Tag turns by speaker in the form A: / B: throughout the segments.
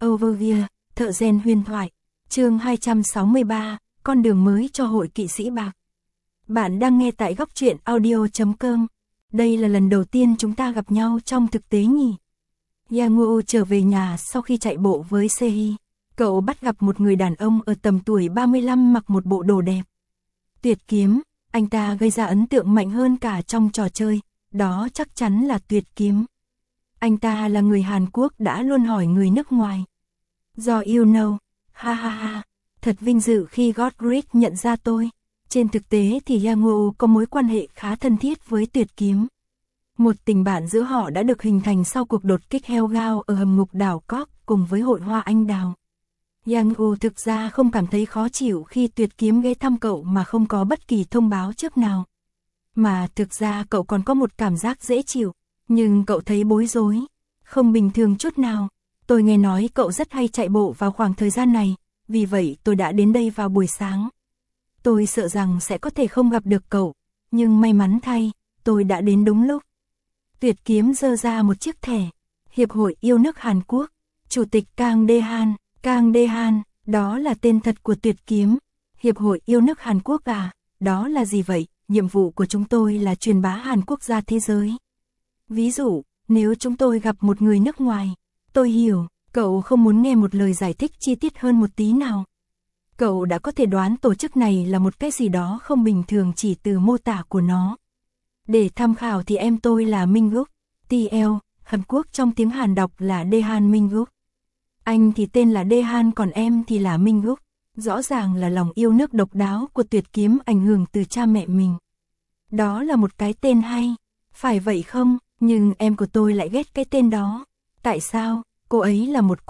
A: Overview, thợ rèn huyền thoại, chương 263, con đường mới cho hội kỵ sĩ bạc. Bạn đang nghe tại góc truyện audio.com. Đây là lần đầu tiên chúng ta gặp nhau trong thực tế nhỉ? Yangwoo trở về nhà sau khi chạy bộ với Sehi. Cậu bắt gặp một người đàn ông ở tầm tuổi 35 mặc một bộ đồ đẹp. Tuyệt kiếm, anh ta gây ra ấn tượng mạnh hơn cả trong trò chơi, đó chắc chắn là Tuyệt kiếm. Anh ta là người Hàn Quốc đã luôn hỏi người nước ngoài. Do you know, ha ha ha, thật vinh dự khi Godric nhận ra tôi. Trên thực tế thì Yangwoo có mối quan hệ khá thân thiết với Tuyệt kiếm. Một tình bạn giữa họ đã được hình thành sau cuộc đột kích Hellgao ở hầm ngục đảo Cork cùng với hội hoa anh đào. Yangwoo thực ra không cảm thấy khó chịu khi Tuyệt kiếm ghé thăm cậu mà không có bất kỳ thông báo trước nào. Mà thực ra cậu còn có một cảm giác dễ chịu, nhưng cậu thấy bối rối, không bình thường chút nào. Tôi nghe nói cậu rất hay chạy bộ vào khoảng thời gian này, vì vậy tôi đã đến đây vào buổi sáng. Tôi sợ rằng sẽ có thể không gặp được cậu, nhưng may mắn thay, tôi đã đến đúng lúc. Tuyệt kiếm giơ ra một chiếc thẻ. Hiệp hội yêu nước Hàn Quốc, Chủ tịch Kang Dae-han. Kang Dae-han, đó là tên thật của Tuyệt kiếm. Hiệp hội yêu nước Hàn Quốc à, đó là gì vậy? Nhiệm vụ của chúng tôi là truyền bá Hàn Quốc ra thế giới. Ví dụ, nếu chúng tôi gặp một người nước ngoài, tôi hiểu, cậu không muốn nghe một lời giải thích chi tiết hơn một tí nào. Cậu đã có thể đoán tổ chức này là một cái gì đó không bình thường chỉ từ mô tả của nó. Để tham khảo thì em tôi là Minh Guk, TL, Hàn Quốc trong tiếng Hàn đọc là Dae-han Minh Guk. Anh thì tên là Dae-han còn em thì là Minh Guk. Rõ ràng là lòng yêu nước độc đáo của Tuyệt kiếm ảnh hưởng từ cha mẹ mình. Đó là một cái tên hay, phải vậy không? Nhưng em của tôi lại ghét cái tên đó. Tại sao? Cô ấy là một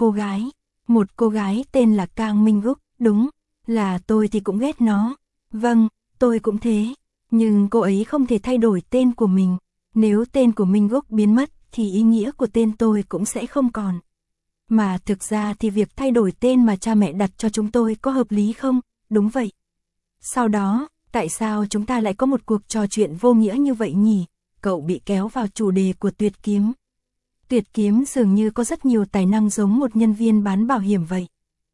A: cô gái tên là Kang Minh Guk, đúng, là tôi thì cũng ghét nó. Vâng, tôi cũng thế. Nhưng cô ấy không thể thay đổi tên của mình. Nếu tên của Minh Guk biến mất thì ý nghĩa của tên tôi cũng sẽ không còn. Mà thực ra thì việc thay đổi tên mà cha mẹ đặt cho chúng tôi có hợp lý không? Đúng vậy. Sau đó, tại sao chúng ta lại có một cuộc trò chuyện vô nghĩa như vậy nhỉ? Cậu bị kéo vào chủ đề của Tuyệt kiếm. Tuyệt kiếm dường như có rất nhiều tài năng giống một nhân viên bán bảo hiểm vậy.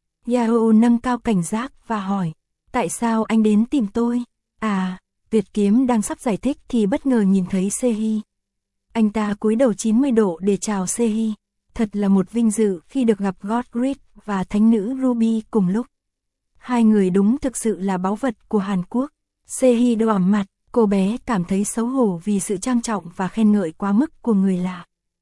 A: Yao nâng cao cảnh giác và hỏi, tại sao anh đến tìm tôi? À, Tuyệt kiếm đang sắp giải thích thì bất ngờ nhìn thấy Sehi. Anh ta cúi đầu 90 độ để chào Sehi. Thật là một vinh dự khi được gặp Godric và thánh nữ Ruby cùng lúc. Hai người đúng thực sự là báu vật của Hàn Quốc. Sehi đỏ mặt, cô bé cảm thấy xấu hổ vì sự trang trọng và khen ngợi quá mức của người lạ.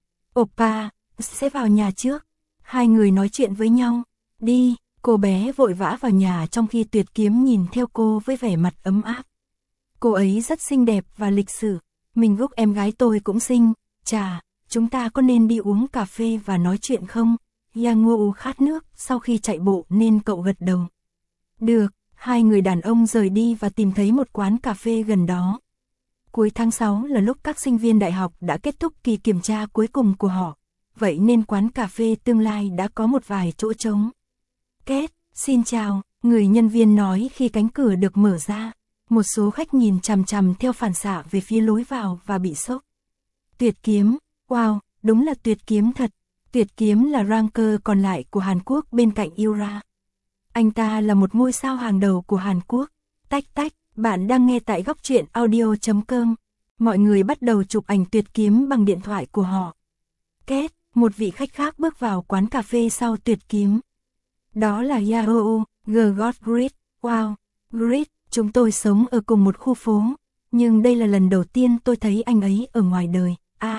A: Oppa, sẽ vào nhà trước. Hai người nói chuyện với nhau. Đi, cô bé vội vã vào nhà trong khi Tuyệt kiếm nhìn theo cô với vẻ mặt ấm áp. Cô ấy rất xinh đẹp và lịch sự. Mình Guk em gái tôi cũng xinh. Chà, chúng ta có nên đi uống cà phê và nói chuyện không? Yangwoo khát nước sau khi chạy bộ nên cậu gật đầu. Được, hai người đàn ông rời đi và tìm thấy một quán cà phê gần đó. Cuối tháng 6 là lúc các sinh viên đại học đã kết thúc kỳ kiểm tra cuối cùng của họ. Vậy nên quán cà phê tương lai đã có một vài chỗ trống. Kết, xin chào, người nhân viên nói khi cánh cửa được mở ra. Một số khách nhìn chằm chằm theo phản xạ về phía lối vào và bị sốc. Tuyệt kiếm, wow, đúng là Tuyệt kiếm thật. Tuyệt kiếm là ranker còn lại của Hàn Quốc bên cạnh Yura. Anh ta là một ngôi sao hàng đầu của Hàn Quốc. Tách tách, bạn đang nghe tại góc truyện audio.com. Mọi người bắt đầu chụp ảnh Tuyệt kiếm bằng điện thoại của họ. Kết, một vị khách khác bước vào quán cà phê sau Tuyệt kiếm. Đó là Yao, Godric. Wow, Grit, chúng tôi sống ở cùng một khu phố. Nhưng đây là lần đầu tiên tôi thấy anh ấy ở ngoài đời.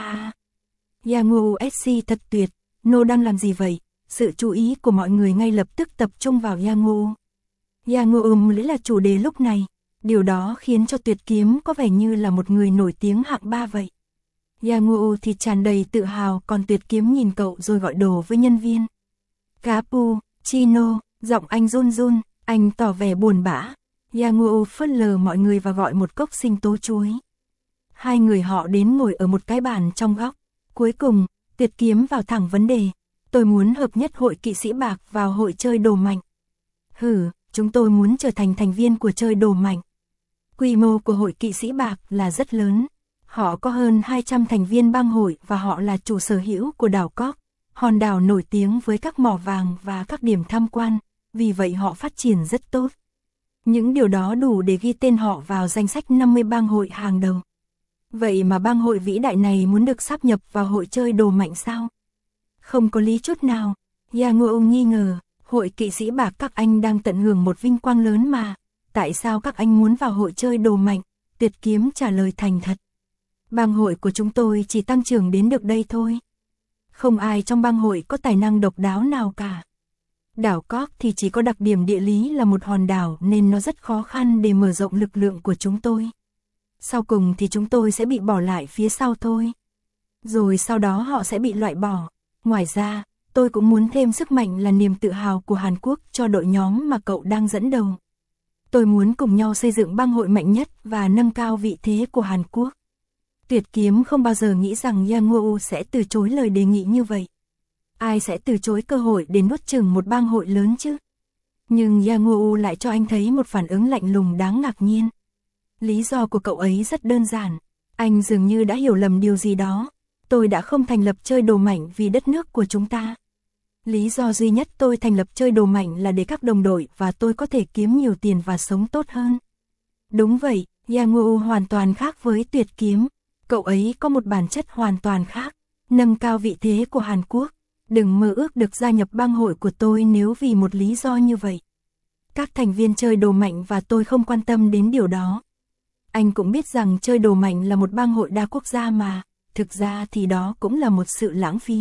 A: Yangwoo SC thật tuyệt, Nô đang làm gì vậy? Sự chú ý của mọi người ngay lập tức tập trung vào Yangwoo. Yangwoo lấy là chủ đề lúc này. Điều đó khiến cho Tuyệt kiếm có vẻ như là một người nổi tiếng hạng 3 vậy. Yangwoo thì tràn đầy tự hào còn Tuyệt kiếm nhìn cậu rồi gọi đồ với nhân viên. Capu, Chino, giọng anh run run, anh tỏ vẻ buồn bã. Yangwoo phớt lờ mọi người và gọi một cốc sinh tố chuối. Hai người họ đến ngồi ở một cái bàn trong góc. Cuối cùng, Tuyệt kiếm vào thẳng vấn đề. Tôi muốn hợp nhất hội kỵ sĩ bạc vào hội chơi đồ mạnh. Chúng tôi muốn trở thành thành viên của chơi đồ mạnh. Quy mô của hội kỵ sĩ bạc là rất lớn. Họ có hơn 200 thành viên bang hội và họ là chủ sở hữu của đảo Cork. Hòn đảo nổi tiếng với các mỏ vàng và các điểm tham quan, vì vậy họ phát triển rất tốt. Những điều đó đủ để ghi tên họ vào danh sách 50 bang hội hàng đầu. Vậy mà bang hội vĩ đại này muốn được sáp nhập vào hội chơi đồ mạnh sao? Không có lý chút nào. Yangwoo nghi ngờ, hội kỵ sĩ bạc các anh đang tận hưởng một vinh quang lớn mà. Tại sao các anh muốn vào hội chơi đồ mạnh? Tuyệt Kiếm trả lời thành thật. Bang hội của chúng tôi chỉ tăng trưởng đến được đây thôi. Không ai trong bang hội có tài năng độc đáo nào cả. Đảo Cork thì chỉ có đặc điểm địa lý là một hòn đảo nên nó rất khó khăn để mở rộng lực lượng của chúng tôi. Sau cùng thì chúng tôi sẽ bị bỏ lại phía sau thôi. Rồi sau đó họ sẽ bị loại bỏ. Ngoài ra, tôi cũng muốn thêm sức mạnh là niềm tự hào của Hàn Quốc cho đội nhóm mà cậu đang dẫn đầu. Tôi muốn cùng nhau xây dựng bang hội mạnh nhất và nâng cao vị thế của Hàn Quốc. Tuyệt Kiếm không bao giờ nghĩ rằng Yangwoo sẽ từ chối lời đề nghị như vậy. Ai sẽ từ chối cơ hội để nuốt chửng một bang hội lớn chứ? Nhưng Yangwoo lại cho anh thấy một phản ứng lạnh lùng đáng ngạc nhiên. Lý do của cậu ấy rất đơn giản. Anh dường như đã hiểu lầm điều gì đó. Tôi đã không thành lập chơi đồ mạnh vì đất nước của chúng ta. Lý do duy nhất tôi thành lập chơi đồ mạnh là để các đồng đội và tôi có thể kiếm nhiều tiền và sống tốt hơn. Đúng vậy, Yangwoo hoàn toàn khác với Tuyệt Kiếm. Cậu ấy có một bản chất hoàn toàn khác. Nâng cao vị thế của Hàn Quốc. Đừng mơ ước được gia nhập bang hội của tôi nếu vì một lý do như vậy. Các thành viên chơi đồ mạnh và tôi không quan tâm đến điều đó. Anh cũng biết rằng chơi đồ mạnh là một bang hội đa quốc gia mà, thực ra thì đó cũng là một sự lãng phí.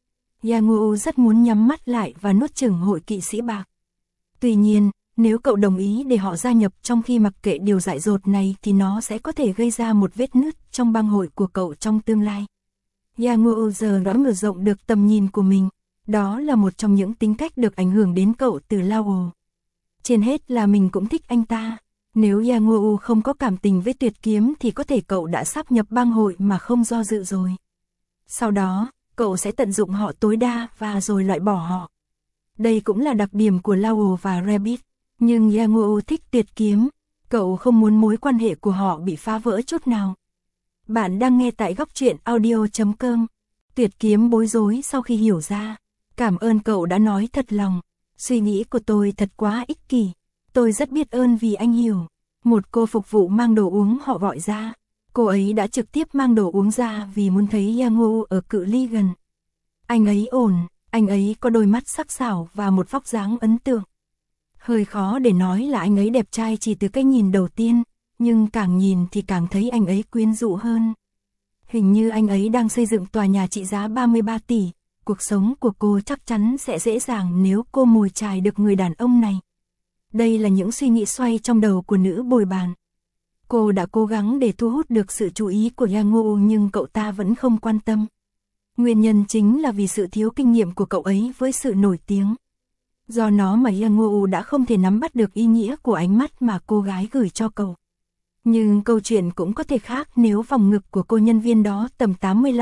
A: Yangwoo rất muốn nhắm mắt lại và nuốt chửng hội kỵ sĩ bạc. Tuy nhiên, nếu cậu đồng ý để họ gia nhập trong khi mặc kệ điều dại dột này thì nó sẽ có thể gây ra một vết nứt trong bang hội của cậu trong tương lai. Yangwoo giờ đã mở rộng được tầm nhìn của mình. Đó là một trong những tính cách được ảnh hưởng đến cậu từ Lao. Trên hết là mình cũng thích anh ta. Nếu Yangwoo không có cảm tình với Tuyệt Kiếm thì có thể cậu đã sáp nhập bang hội mà không do dự rồi. Sau đó, cậu sẽ tận dụng họ tối đa và rồi loại bỏ họ. Đây cũng là đặc điểm của Lao và Rabbit. Nhưng Yangwoo thích Tuyệt Kiếm. Cậu không muốn mối quan hệ của họ bị phá vỡ chút nào. Bạn đang nghe tại góc truyện audio.com. Tuyệt Kiếm bối rối sau khi hiểu ra. Cảm ơn cậu đã nói thật lòng. Suy nghĩ của tôi thật quá ích kỷ. Tôi rất biết ơn vì anh hiểu. Một cô phục vụ mang đồ uống họ gọi ra. Cô ấy đã trực tiếp mang đồ uống ra vì muốn thấy Yangwoo ở cự ly gần. Anh ấy ổn, anh ấy có đôi mắt sắc sảo và một vóc dáng ấn tượng. Hơi khó để nói là anh ấy đẹp trai chỉ từ cái nhìn đầu tiên, nhưng càng nhìn thì càng thấy anh ấy quyến rũ hơn. Hình như anh ấy đang xây dựng tòa nhà trị giá 33 tỷ. Cuộc sống của cô chắc chắn sẽ dễ dàng nếu cô mồi chài được người đàn ông này. Đây là những suy nghĩ xoay trong đầu của nữ bồi bàn. Cô đã cố gắng để thu hút được sự chú ý của Yangwoo nhưng cậu ta vẫn không quan tâm. Nguyên nhân chính là vì sự thiếu kinh nghiệm của cậu ấy với sự nổi tiếng. Do nó mà Yangwoo đã không thể nắm bắt được ý nghĩa của ánh mắt mà cô gái gửi cho cậu. Nhưng câu chuyện cũng có thể khác nếu vòng ngực của cô nhân viên đó tầm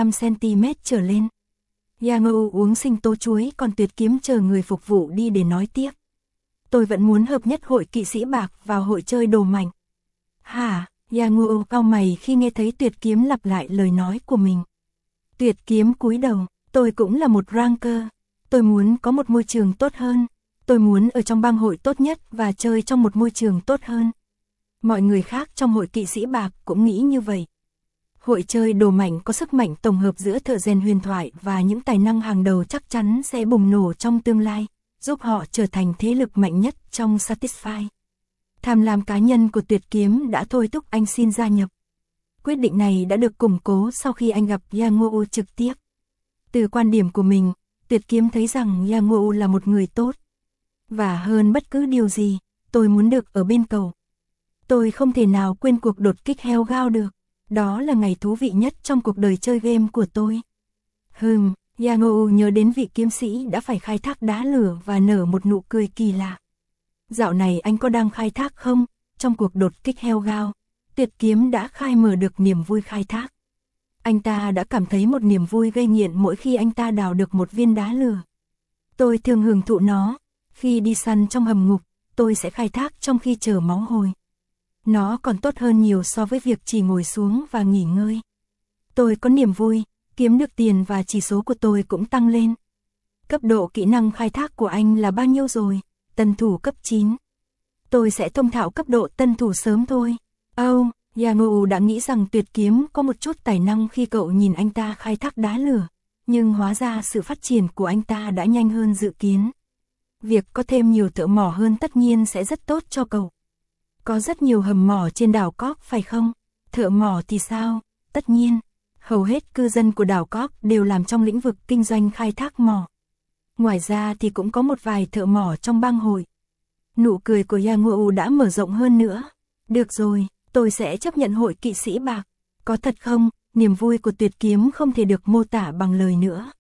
A: 85cm trở lên. Yangwoo uống sinh tố chuối còn Tuyệt Kiếm chờ người phục vụ đi để nói tiếp. Tôi vẫn muốn hợp nhất hội kỵ sĩ bạc vào hội chơi đồ mạnh. Hả? Yangwoo cau mày khi nghe thấy Tuyệt Kiếm lặp lại lời nói của mình. Tuyệt Kiếm cúi đầu, tôi cũng là một ranker. Tôi muốn có một môi trường tốt hơn. Tôi muốn ở trong bang hội tốt nhất và chơi trong một môi trường tốt hơn. Mọi người khác trong hội kỵ sĩ bạc cũng nghĩ như vậy. Hội chơi đồ mạnh có sức mạnh tổng hợp giữa thợ rèn huyền thoại và những tài năng hàng đầu chắc chắn sẽ bùng nổ trong tương lai, giúp họ trở thành thế lực mạnh nhất trong Satisfy. Tham lam cá nhân của Tuyệt Kiếm đã thôi thúc anh xin gia nhập. Quyết định này đã được củng cố sau khi anh gặp Yangwoo trực tiếp. Từ quan điểm của mình, Tuyệt Kiếm thấy rằng Yangwoo là một người tốt. Và hơn bất cứ điều gì, tôi muốn được ở bên cậu. Tôi không thể nào quên cuộc đột kích Hellgao được. Đó là ngày thú vị nhất trong cuộc đời chơi game của tôi. Yangwoo nhớ đến vị kiếm sĩ đã phải khai thác đá lửa và nở một nụ cười kỳ lạ. Dạo này anh có đang khai thác không? Trong cuộc đột kích Hellgao, Tuyệt Kiếm đã khai mở được niềm vui khai thác. Anh ta đã cảm thấy một niềm vui gây nghiện mỗi khi anh ta đào được một viên đá lửa. Tôi thường hưởng thụ nó. Khi đi săn trong hầm ngục, tôi sẽ khai thác trong khi chờ máu hồi. Nó còn tốt hơn nhiều so với việc chỉ ngồi xuống và nghỉ ngơi. Tôi có niềm vui, kiếm được tiền và chỉ số của tôi cũng tăng lên. Cấp độ kỹ năng khai thác của anh là bao nhiêu rồi? Tân thủ cấp 9. Tôi sẽ thông thạo cấp độ tân thủ sớm thôi. Yagyu đã nghĩ rằng Tuyệt Kiếm có một chút tài năng khi cậu nhìn anh ta khai thác đá lửa, nhưng hóa ra sự phát triển của anh ta đã nhanh hơn dự kiến. Việc có thêm nhiều thợ mỏ hơn tất nhiên sẽ rất tốt cho cậu. Có rất nhiều hầm mỏ trên đảo Cork phải không? Thợ mỏ thì sao? Tất nhiên, hầu hết cư dân của đảo Cork đều làm trong lĩnh vực kinh doanh khai thác mỏ. Ngoài ra thì cũng có một vài thợ mỏ trong bang hội. Nụ cười của Yagyu đã mở rộng hơn nữa. Được rồi, tôi sẽ chấp nhận hội kỵ sĩ bạc. Có thật không? Niềm vui của Tuyệt Kiếm không thể được mô tả bằng lời nữa.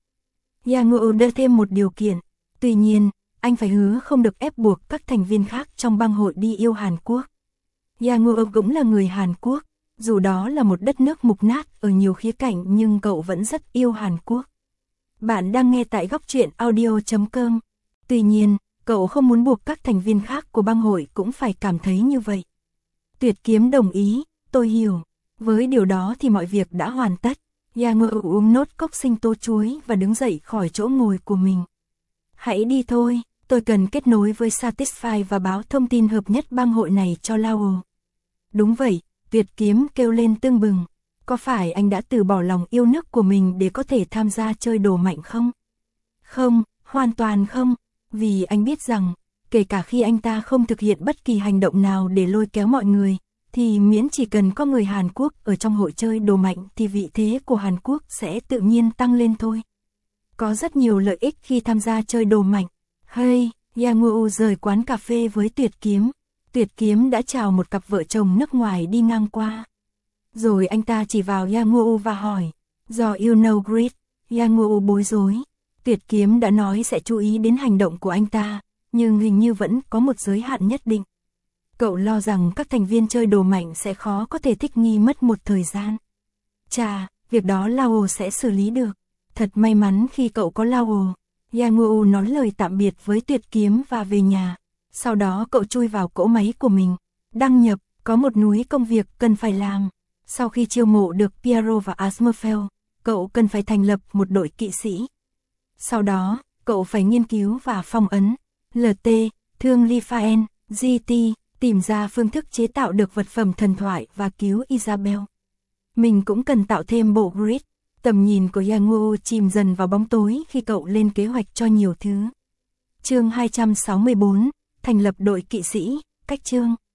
A: Yagyu đưa thêm một điều kiện. Tuy nhiên, anh phải hứa không được ép buộc các thành viên khác trong bang hội đi yêu Hàn Quốc. Yagyu cũng là người Hàn Quốc, dù đó là một đất nước mục nát ở nhiều khía cạnh nhưng cậu vẫn rất yêu Hàn Quốc. Bạn đang nghe tại góc truyện audio.com. Tuy nhiên, cậu không muốn buộc các thành viên khác của bang hội cũng phải cảm thấy như vậy. Tuyệt Kiếm đồng ý, tôi hiểu. Với điều đó thì mọi việc đã hoàn tất. Yagyu uống nốt cốc sinh tố chuối và đứng dậy khỏi chỗ ngồi của mình. Hãy đi thôi, tôi cần kết nối với Satisfy và báo thông tin hợp nhất bang hội này cho Lao. Đúng vậy, Tuyệt Kiếm kêu lên tưng bừng. Có phải anh đã từ bỏ lòng yêu nước của mình để có thể tham gia chơi đồ mạnh không? Không, hoàn toàn không. Vì anh biết rằng, kể cả khi anh ta không thực hiện bất kỳ hành động nào để lôi kéo mọi người, thì miễn chỉ cần có người Hàn Quốc ở trong hội chơi đồ mạnh thì vị thế của Hàn Quốc sẽ tự nhiên tăng lên thôi. Có rất nhiều lợi ích khi tham gia chơi đồ mạnh. Hey, Yagyu rời quán cà phê với Tuyệt Kiếm. Tuyệt Kiếm đã chào một cặp vợ chồng nước ngoài đi ngang qua. Rồi anh ta chỉ vào Yagyu và hỏi, do you know Greek? Yagyu bối rối. Tuyệt Kiếm đã nói sẽ chú ý đến hành động của anh ta, nhưng hình như vẫn có một giới hạn nhất định. Cậu lo rằng các thành viên chơi đồ mạnh sẽ khó có thể thích nghi mất một thời gian. Chà, việc đó Lao sẽ xử lý được. Thật may mắn khi cậu có Lao. Yagyu nói lời tạm biệt với Tuyệt Kiếm và về nhà. Sau đó cậu chui vào cỗ máy của mình. Đăng nhập, có một núi công việc cần phải làm. Sau khi chiêu mộ được Piero và Asmerfeld, cậu cần phải thành lập một đội kỵ sĩ. Sau đó, cậu phải nghiên cứu và phong ấn LT, thương Lifaen, GT, tìm ra phương thức chế tạo được vật phẩm thần thoại và cứu Isabel. Mình cũng cần tạo thêm bộ grid. Tầm nhìn của Yagyu chìm dần vào bóng tối khi cậu lên kế hoạch cho nhiều thứ. Chương 264, thành lập đội kỵ sĩ, cách chương.